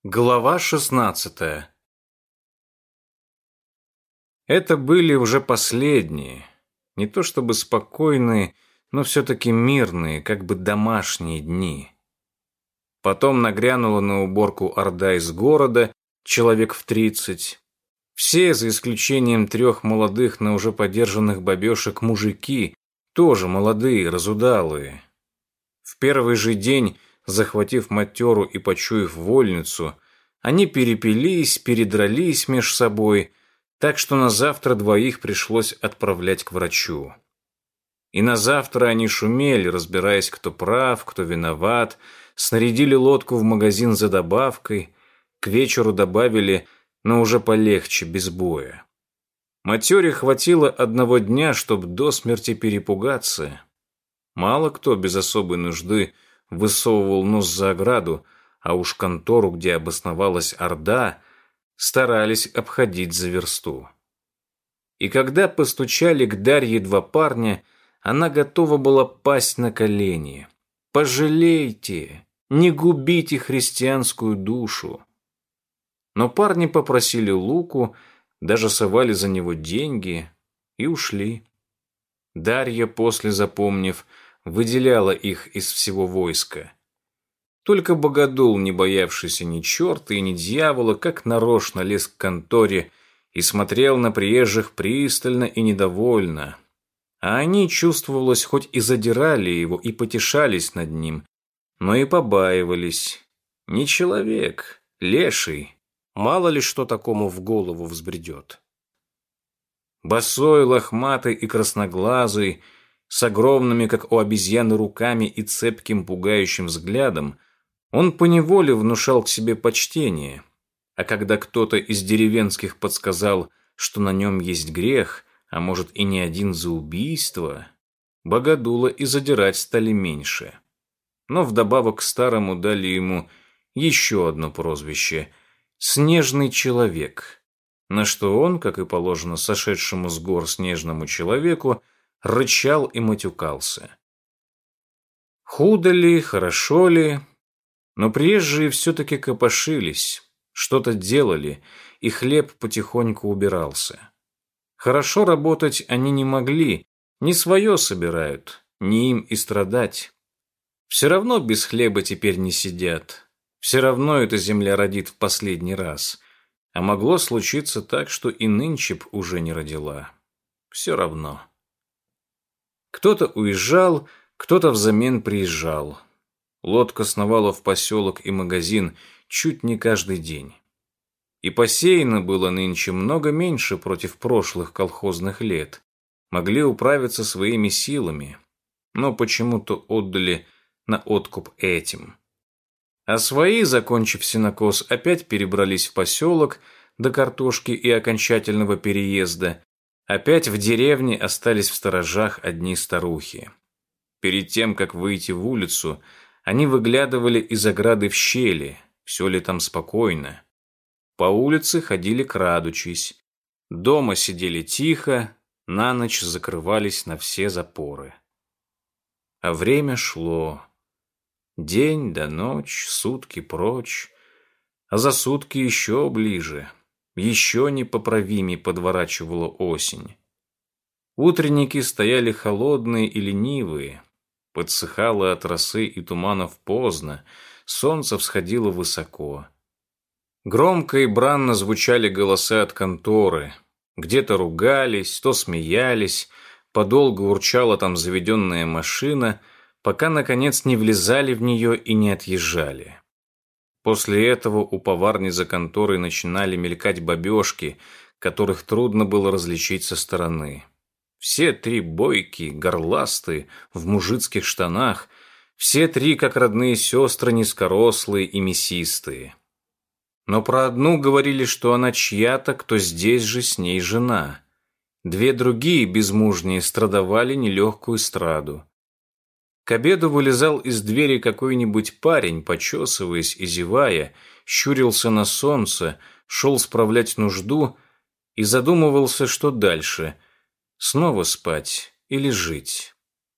Глава 16. Это были уже последние, не то чтобы спокойные, но все-таки мирные, как бы домашние дни. Потом нагрянула на уборку орда из города, человек в 30. Все, за исключением 3 молодых, но уже подержанных бабешек, мужики, тоже молодые, разудалые. В первый же день, захватив матеру и почуяв вольницу, они перепились, передрались меж собой, так что на завтра 2 пришлось отправлять к врачу. И на завтра они шумели, разбираясь, кто прав, кто виноват, снарядили лодку в магазин за добавкой, к вечеру добавили, но уже полегче, без боя. Матере хватило 1 дня, чтоб до смерти перепугаться. Мало кто без особой нужды высовывал нос за ограду, а уж контору, где обосновалась орда, старались обходить за версту. И когда постучали к Дарье 2 парня, она готова была пасть на колени. «Пожалейте, не губите христианскую душу». Но парни попросили Луку, даже совали за него деньги и ушли. Дарья, после запомнив, выделяла их из всего войска. Только богодул, не боявшийся ни черта и ни дьявола, как нарочно лез к конторе и смотрел на приезжих пристально и недовольно. А они, чувствовалось, хоть и задирали его, и потешались над ним, но и побаивались. Не человек, леший. Мало ли что такому в голову взбредет. Босой, лохматый и красноглазый, с огромными, как у обезьяны, руками и цепким пугающим взглядом, он поневоле внушал к себе почтение, а когда кто-то из деревенских подсказал, что на нем есть грех, а может и не один за убийство, богодула и задирать стали меньше. Но вдобавок к старому дали ему еще одно прозвище — «Снежный человек», на что он, как и положено сошедшему с гор снежному человеку, рычал и матюкался. Худо ли, хорошо ли, но приезжие все-таки копошились, что-то делали, и хлеб потихоньку убирался. Хорошо работать они не могли, не свое собирают, не им и страдать. Все равно без хлеба теперь не сидят, все равно эта земля родит в последний раз, а могло случиться так, что и нынче б уже не родила. Все равно. Кто-то уезжал, кто-то взамен приезжал. Лодка сновала в поселок и магазин чуть не каждый день. И посеяно было нынче много меньше против прошлых колхозных лет. Могли управиться своими силами, но почему-то отдали на откуп этим. А свои, закончив сенокос, опять перебрались в поселок до картошки и окончательного переезда. Опять в деревне остались в сторожах одни старухи. Перед тем, как выйти в улицу, они выглядывали из ограды в щели, все ли там спокойно. По улице ходили крадучись. Дома сидели тихо, на ночь закрывались на все запоры. А время шло. День да ночь, сутки прочь, а за сутки еще ближе, еще непоправимей подворачивала осень. Утренники стояли холодные и ленивые, подсыхало от росы и туманов поздно, солнце всходило высоко. Громко и бранно звучали голоса от конторы, где-то ругались, то смеялись, подолгу урчала там заведенная машина, пока, наконец, не влезали в нее и не отъезжали. После этого у поварни за конторой начинали мелькать бабешки, которых трудно было различить со стороны. Все 3 бойкие, горластые, в мужицких штанах, все 3, как родные сестры, низкорослые и мясистые. Но про одну говорили, что она чья-то, кто здесь же с ней жена. 2 другие, безмужние, страдовали нелегкую страду. К обеду вылезал из двери какой-нибудь парень, почесываясь и зевая, щурился на солнце, шел справлять нужду и задумывался, что дальше – снова спать или жить.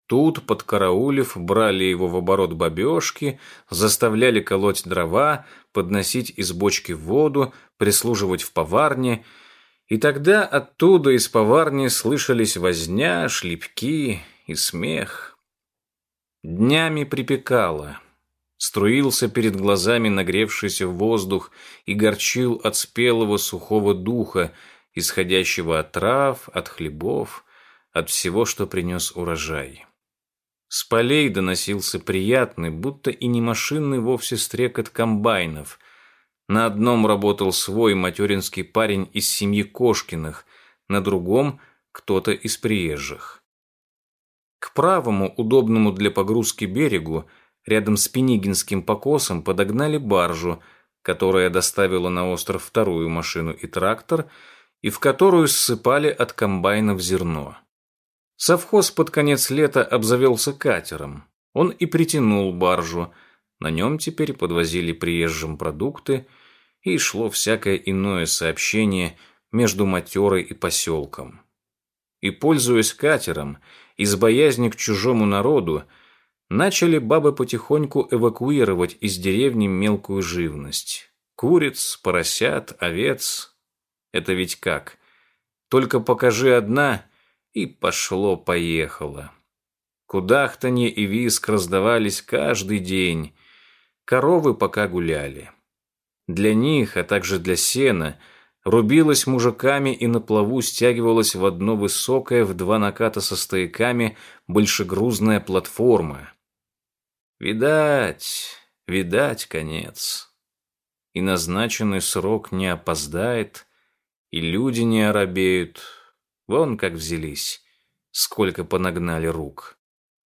Тут, подкараулив, брали его в оборот бабёжки, заставляли колоть дрова, подносить из бочки воду, прислуживать в поварне, и тогда оттуда из поварни слышались возня, шлепки и смех. Днями припекало. Струился перед глазами нагревшийся воздух и горчил от спелого сухого духа, исходящего от трав, от хлебов, от всего, что принес урожай. С полей доносился приятный, будто и не машинный вовсе стрекот комбайнов. На одном работал свой материнский парень из семьи Кошкиных, на другом — кто-то из приезжих. К правому, удобному для погрузки берегу, рядом с Пенигинским покосом подогнали баржу, которая доставила на остров вторую машину и трактор, и в которую ссыпали от комбайнов зерно. Совхоз под конец лета обзавелся катером. Он и притянул баржу. На нем теперь подвозили приезжим продукты, и шло всякое иное сообщение между Матерой и поселком. И, пользуясь катером, из боязни к чужому народу, начали бабы потихоньку эвакуировать из деревни мелкую живность. Куриц, поросят, овец. Это ведь как? Только покажи одна, и пошло-поехало. Кудахтанье и визг раздавались каждый день. Коровы пока гуляли. Для них, а также для сена, рубилась мужиками и на плаву стягивалась в одно высокое в 2 наката со стояками большегрузная платформа. Видать, видать конец. И назначенный срок не опоздает, и люди не оробеют. Вон как взялись, сколько понагнали рук.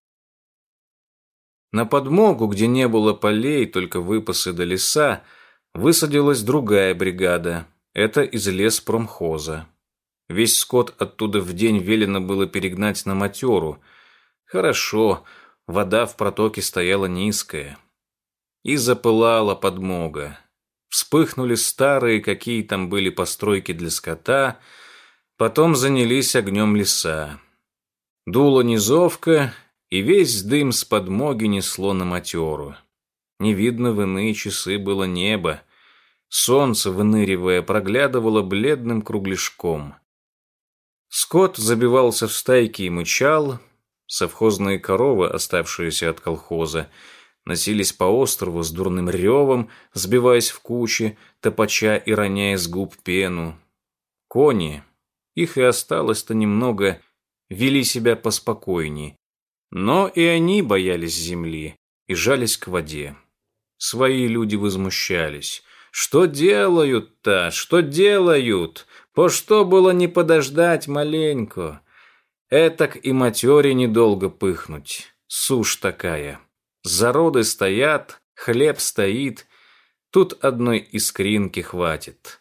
На подмогу, где не было полей, только выпасы до леса, высадилась другая бригада. Это из леспромхоза. Весь скот оттуда в день велено было перегнать на Матеру. Хорошо, вода в протоке стояла низкая. И запылала подмога. Вспыхнули старые, какие там были постройки для скота, потом занялись огнем леса. Дула низовка, и весь дым с подмоги несло на Матеру. Не видно в иные часы было небо. Солнце, выныривая, проглядывало бледным кругляшком. Скот забивался в стайки и мычал. Совхозные коровы, оставшиеся от колхоза, носились по острову с дурным ревом, сбиваясь в кучи, топача и роняя с губ пену. Кони, их и осталось-то немного, вели себя поспокойней. Но и они боялись земли и жались к воде. Свои люди возмущались. Что делают-то? Что делают? По что было не подождать маленько? Этак и Матере недолго пыхнуть. Сушь такая. Зароды стоят, хлеб стоит. Тут одной искринки хватит.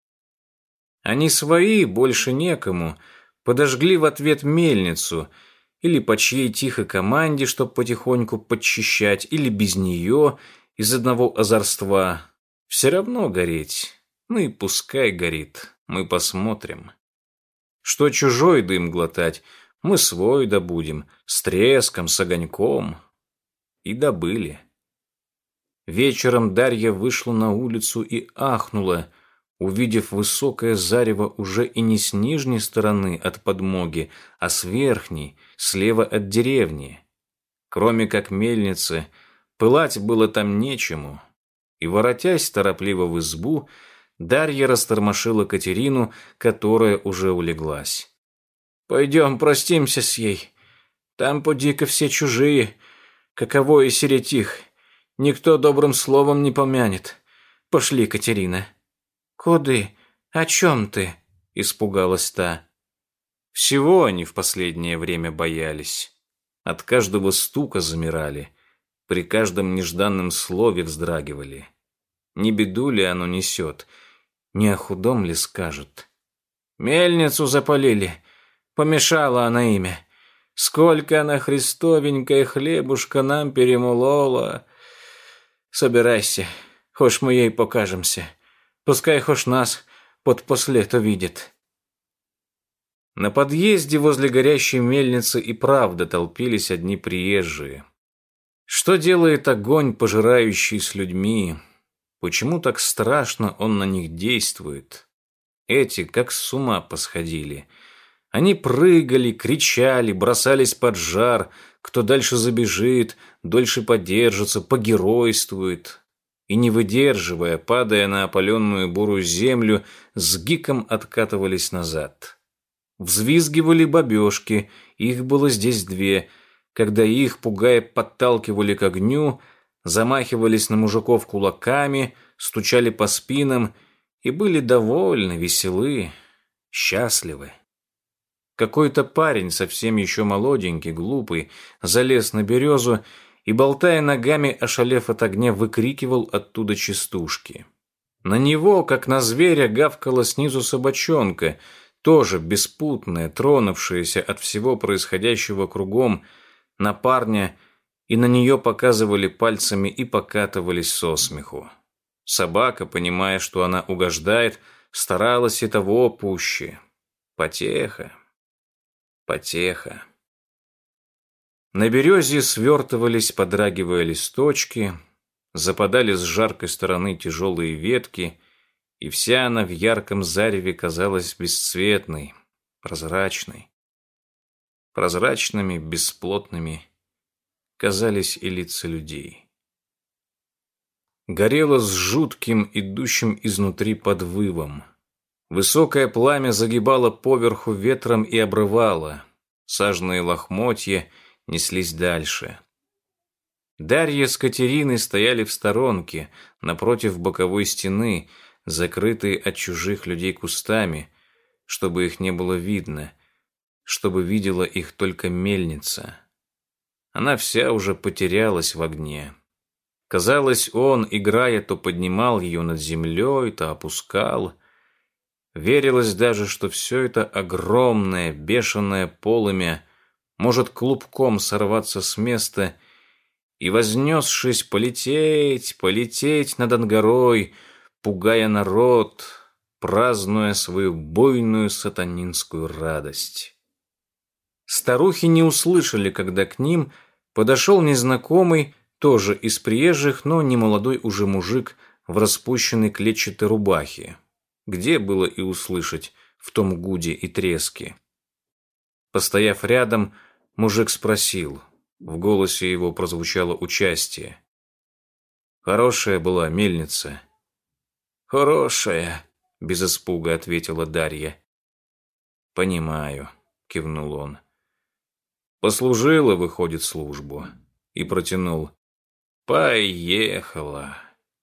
Они свои, больше некому, подожгли в ответ мельницу, или по чьей тихой команде, чтоб потихоньку подчищать, или без нее, из одного озорства. Все равно гореть. Ну и пускай горит, мы посмотрим. Что чужой дым глотать, мы свой добудем, с треском, с огоньком. И добыли. Вечером Дарья вышла на улицу и ахнула, увидев высокое зарево уже и не с нижней стороны от подмоги, а с верхней, слева от деревни. Кроме как мельницы, пылать было там нечему. И, воротясь торопливо в избу, Дарья растормошила Катерину, которая уже улеглась. «Пойдем простимся с ей. Там поди-ка все чужие, каково и сереть их. Никто добрым словом не помянет. Пошли, Катерина». «Куды? О чем ты?» – испугалась та. Всего они в последнее время боялись. От каждого стука замирали, при каждом нежданном слове вздрагивали. Не беду ли оно несет, не о худом ли скажет? «Мельницу запалили, помешала она имя. Сколько она христовенькая хлебушка нам перемолола. Собирайся, хошь мы ей покажемся. Пускай хошь нас под послето видит». На подъезде возле горящей мельницы и правда толпились одни приезжие. Что делает огонь, пожирающий с людьми? Почему так страшно он на них действует? Эти как с ума посходили. Они прыгали, кричали, бросались под жар. Кто дальше забежит, дольше подержится, погеройствует. И не выдерживая, падая на опаленную бурую землю, с гиком откатывались назад. Взвизгивали бабешки, их было здесь две. Когда их, пугая, подталкивали к огню, замахивались на мужиков кулаками, стучали по спинам и были довольны, веселы, счастливы. Какой-то парень, совсем еще молоденький, глупый, залез на березу и, болтая ногами, ошалев от огня, выкрикивал оттуда частушки. На него, как на зверя, гавкала снизу собачонка, тоже беспутная, тронувшаяся от всего происходящего кругом, на парня, и на нее показывали пальцами и покатывались со смеху. Собака, понимая, что она угождает, старалась и того пуще. Потеха, потеха. На березе свертывались, подрагивая листочки, западали с жаркой стороны тяжелые ветки, и вся она в ярком зареве казалась бесцветной, прозрачной. Прозрачными, бесплотными казались и лица людей. Горело с жутким, идущим изнутри подвывом. Высокое пламя загибало поверху ветром и обрывало. Сажные лохмотья неслись дальше. Дарья с Катериной стояли в сторонке, напротив боковой стены, закрытые от чужих людей кустами, чтобы их не было видно, чтобы видела их только мельница. Она вся уже потерялась в огне. Казалось, он, играя, то поднимал ее над землей, то опускал. Верилось даже, что все это огромное, бешеное полымя может клубком сорваться с места и, вознесшись, полететь над Ангарой, пугая народ, празднуя свою буйную сатанинскую радость. Старухи не услышали, когда к ним подошел незнакомый, тоже из приезжих, но не молодой уже мужик в распущенной клетчатой рубахе. Где было и услышать в том гуде и треске? Постояв рядом, мужик спросил. В голосе его прозвучало участие. «Хорошая была мельница?» «Хорошая», — без испуга ответила Дарья. «Понимаю», — кивнул он. «Послужила, выходит, службу». И протянул. «Поехала».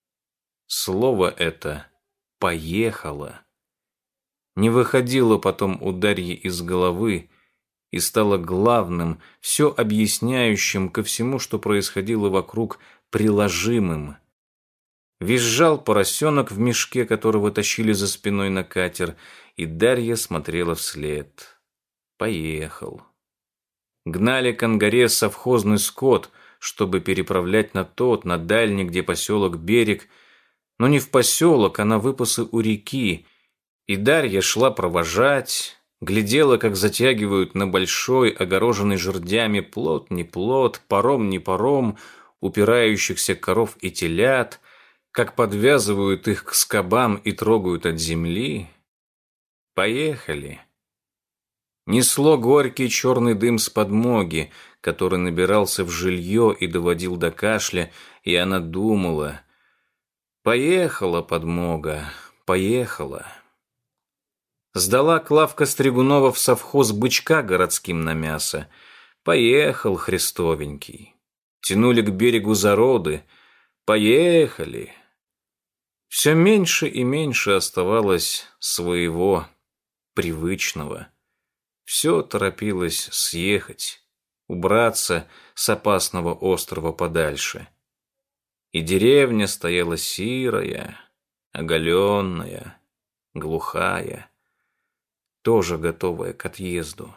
Слово это «поехала» не выходило потом у Дарьи из головы и стало главным, все объясняющим ко всему, что происходило вокруг, приложимым. Визжал поросенок в мешке, которого тащили за спиной на катер, и Дарья смотрела вслед. Поехал. Гнали к Ангаре совхозный скот, чтобы переправлять на дальний, где поселок Берег, но не в поселок, а на выпасы у реки, и Дарья шла провожать, глядела, как затягивают на большой, огороженный жердями плот не плот, паром не паром, упирающихся коров и телят, как подвязывают их к скобам и трогают от земли. Поехали. Несло горький черный дым с подмоги, который набирался в жилье и доводил до кашля, и она думала: «Поехала подмога, поехала». Сдала Клавка Стригунова в совхоз бычка городским на мясо. Поехал христовенький. Тянули к берегу зароды. Поехали. Все меньше и меньше оставалось своего, привычного. Все торопилось съехать, убраться с опасного острова подальше. И деревня стояла сирая, оголенная, глухая, тоже готовая к отъезду.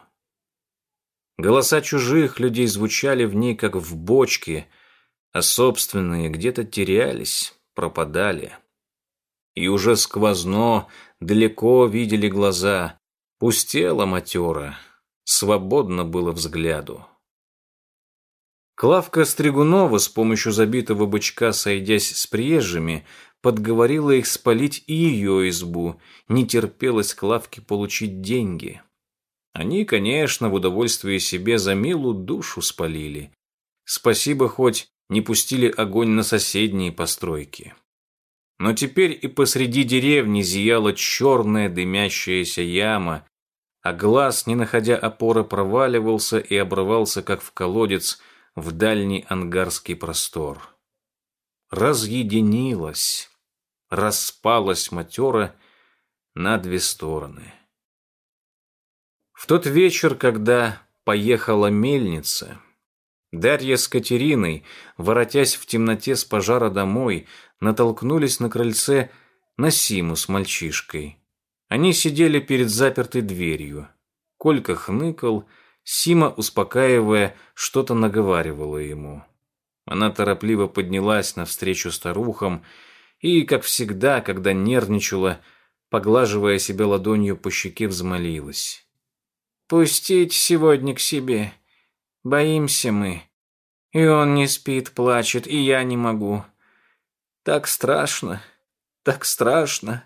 Голоса чужих людей звучали в ней, как в бочке, а собственные где-то терялись, пропадали. И уже сквозно, далеко видели глаза, Пустела матера, свободно было взгляду. Клавка Стригунова, с помощью забитого бычка, сойдясь с приезжими, подговорила их спалить и ее избу, не терпелось Клавке получить деньги. Они, конечно, в удовольствие себе за милую душу спалили. Спасибо, хоть не пустили огонь на соседние постройки. Но теперь и посреди деревни зияла черная дымящаяся яма, а глаз, не находя опоры, проваливался и обрывался, как в колодец, в дальний ангарский простор. Разъединилась, распалась матера на две стороны. В тот вечер, когда поехала мельница, Дарья с Катериной, воротясь в темноте с пожара домой, натолкнулись на крыльце на Симу с мальчишкой. Они сидели перед запертой дверью. Колька хныкал, Сима, успокаивая, что-то наговаривала ему. Она торопливо поднялась навстречу старухам и, как всегда, когда нервничала, поглаживая себя ладонью по щеке, взмолилась. «Пустите сегодня к себе. Боимся мы. И он не спит, плачет, и я не могу. Так страшно, так страшно».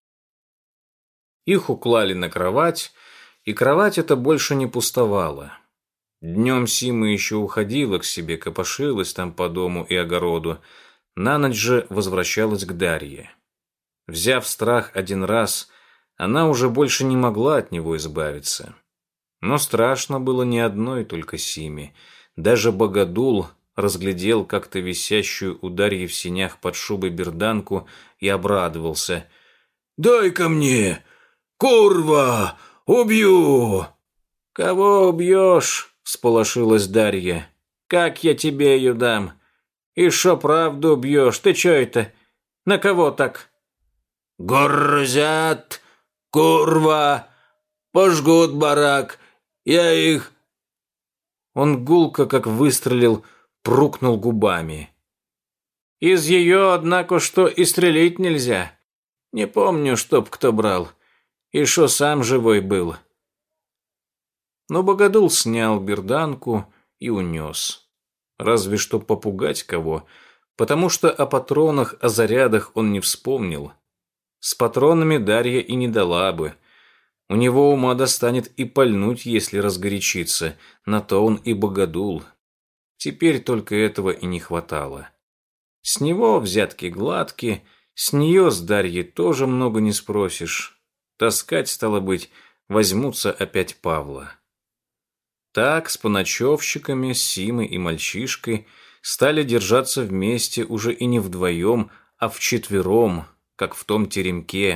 Их уклали на кровать, и кровать эта больше не пустовала. Днем Сима еще уходила к себе, копошилась там по дому и огороду, на ночь же возвращалась к Дарье. Взяв страх один раз, она уже больше не могла от него избавиться. Но страшно было не одной только Симе. Даже Богодул разглядел как-то висящую у Дарьи в сенях под шубой берданку и обрадовался. «Дай-ка мне! Курва! Убью!» «Кого убьешь?» — всполошилась Дарья. «Как я тебе ее дам? И шо правду убьешь? Ты чё это? На кого так?» «Горзят! Курва! Пожгут барак! Я их...» Он гулко, как выстрелил, прукнул губами. «Из ее, однако, что и стрелить нельзя. Не помню, чтоб кто брал. И шо сам живой был». Но Богодул снял берданку и унес. Разве что попугать кого, потому что о патронах, о зарядах он не вспомнил. С патронами Дарья и не дала бы. У него ума достанет и пальнуть, если разгорячится, на то он и Богодул. Теперь только этого и не хватало. С него взятки гладкие, с нее с Дарьей тоже много не спросишь. Таскать, стало быть, возьмутся опять Павла. Так, с поночевщиками, с Симой и мальчишкой стали держаться вместе уже и не вдвоем, а вчетвером, как в том теремке.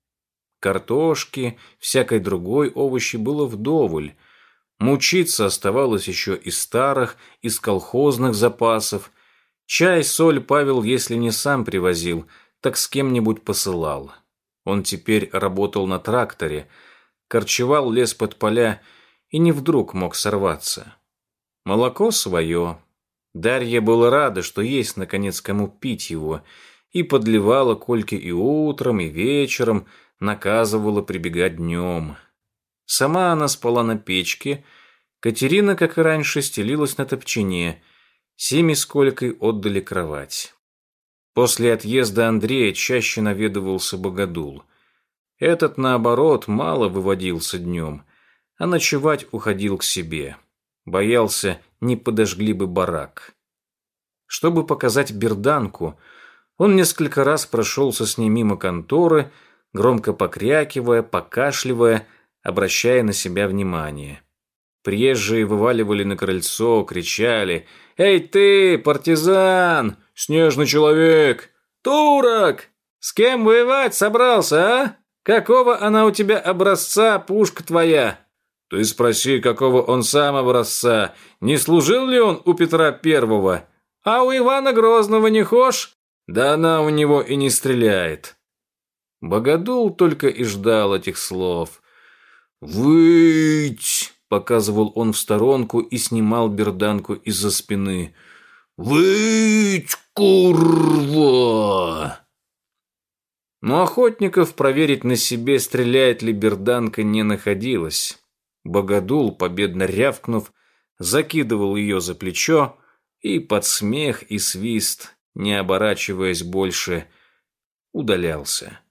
Картошки, всякой другой овощи было вдоволь. Мучиться оставалось еще из старых, из колхозных запасов. Чай, соль Павел, если не сам привозил, так с кем-нибудь посылал. Он теперь работал на тракторе, корчевал лес под поля и не вдруг мог сорваться. Молоко свое. Дарья была рада, что есть, наконец, кому пить его, и подливала Кольке и утром, и вечером, наказывала прибегать днем. Сама она спала на печке, Катерина, как и раньше, стелилась на топчине, Симе с Колькой отдали кровать. После отъезда Андрея чаще наведывался Богодул. Этот, наоборот, мало выводился днем, а ночевать уходил к себе. Боялся, не подожгли бы барак. Чтобы показать берданку, он несколько раз прошелся с ней мимо конторы, громко покрякивая, покашливая, обращая на себя внимание. Приезжие вываливали на крыльцо, кричали: «Эй ты, партизан! Снежный человек! Турок! С кем воевать собрался, а? Какого она у тебя образца, пушка твоя?» «Ты спроси, какого он сам образца. Не служил ли он у Петра Первого? А у Ивана Грозного не хошь? Да она у него и не стреляет». Богодул только и ждал этих слов. «Выть!» — показывал он в сторонку и снимал берданку из-за спины. «Выть, курва!» Но охотников проверить на себе, стреляет ли берданка, не находилось. Богодул, победно рявкнув, закидывал ее за плечо и под смех и свист, не оборачиваясь больше, удалялся.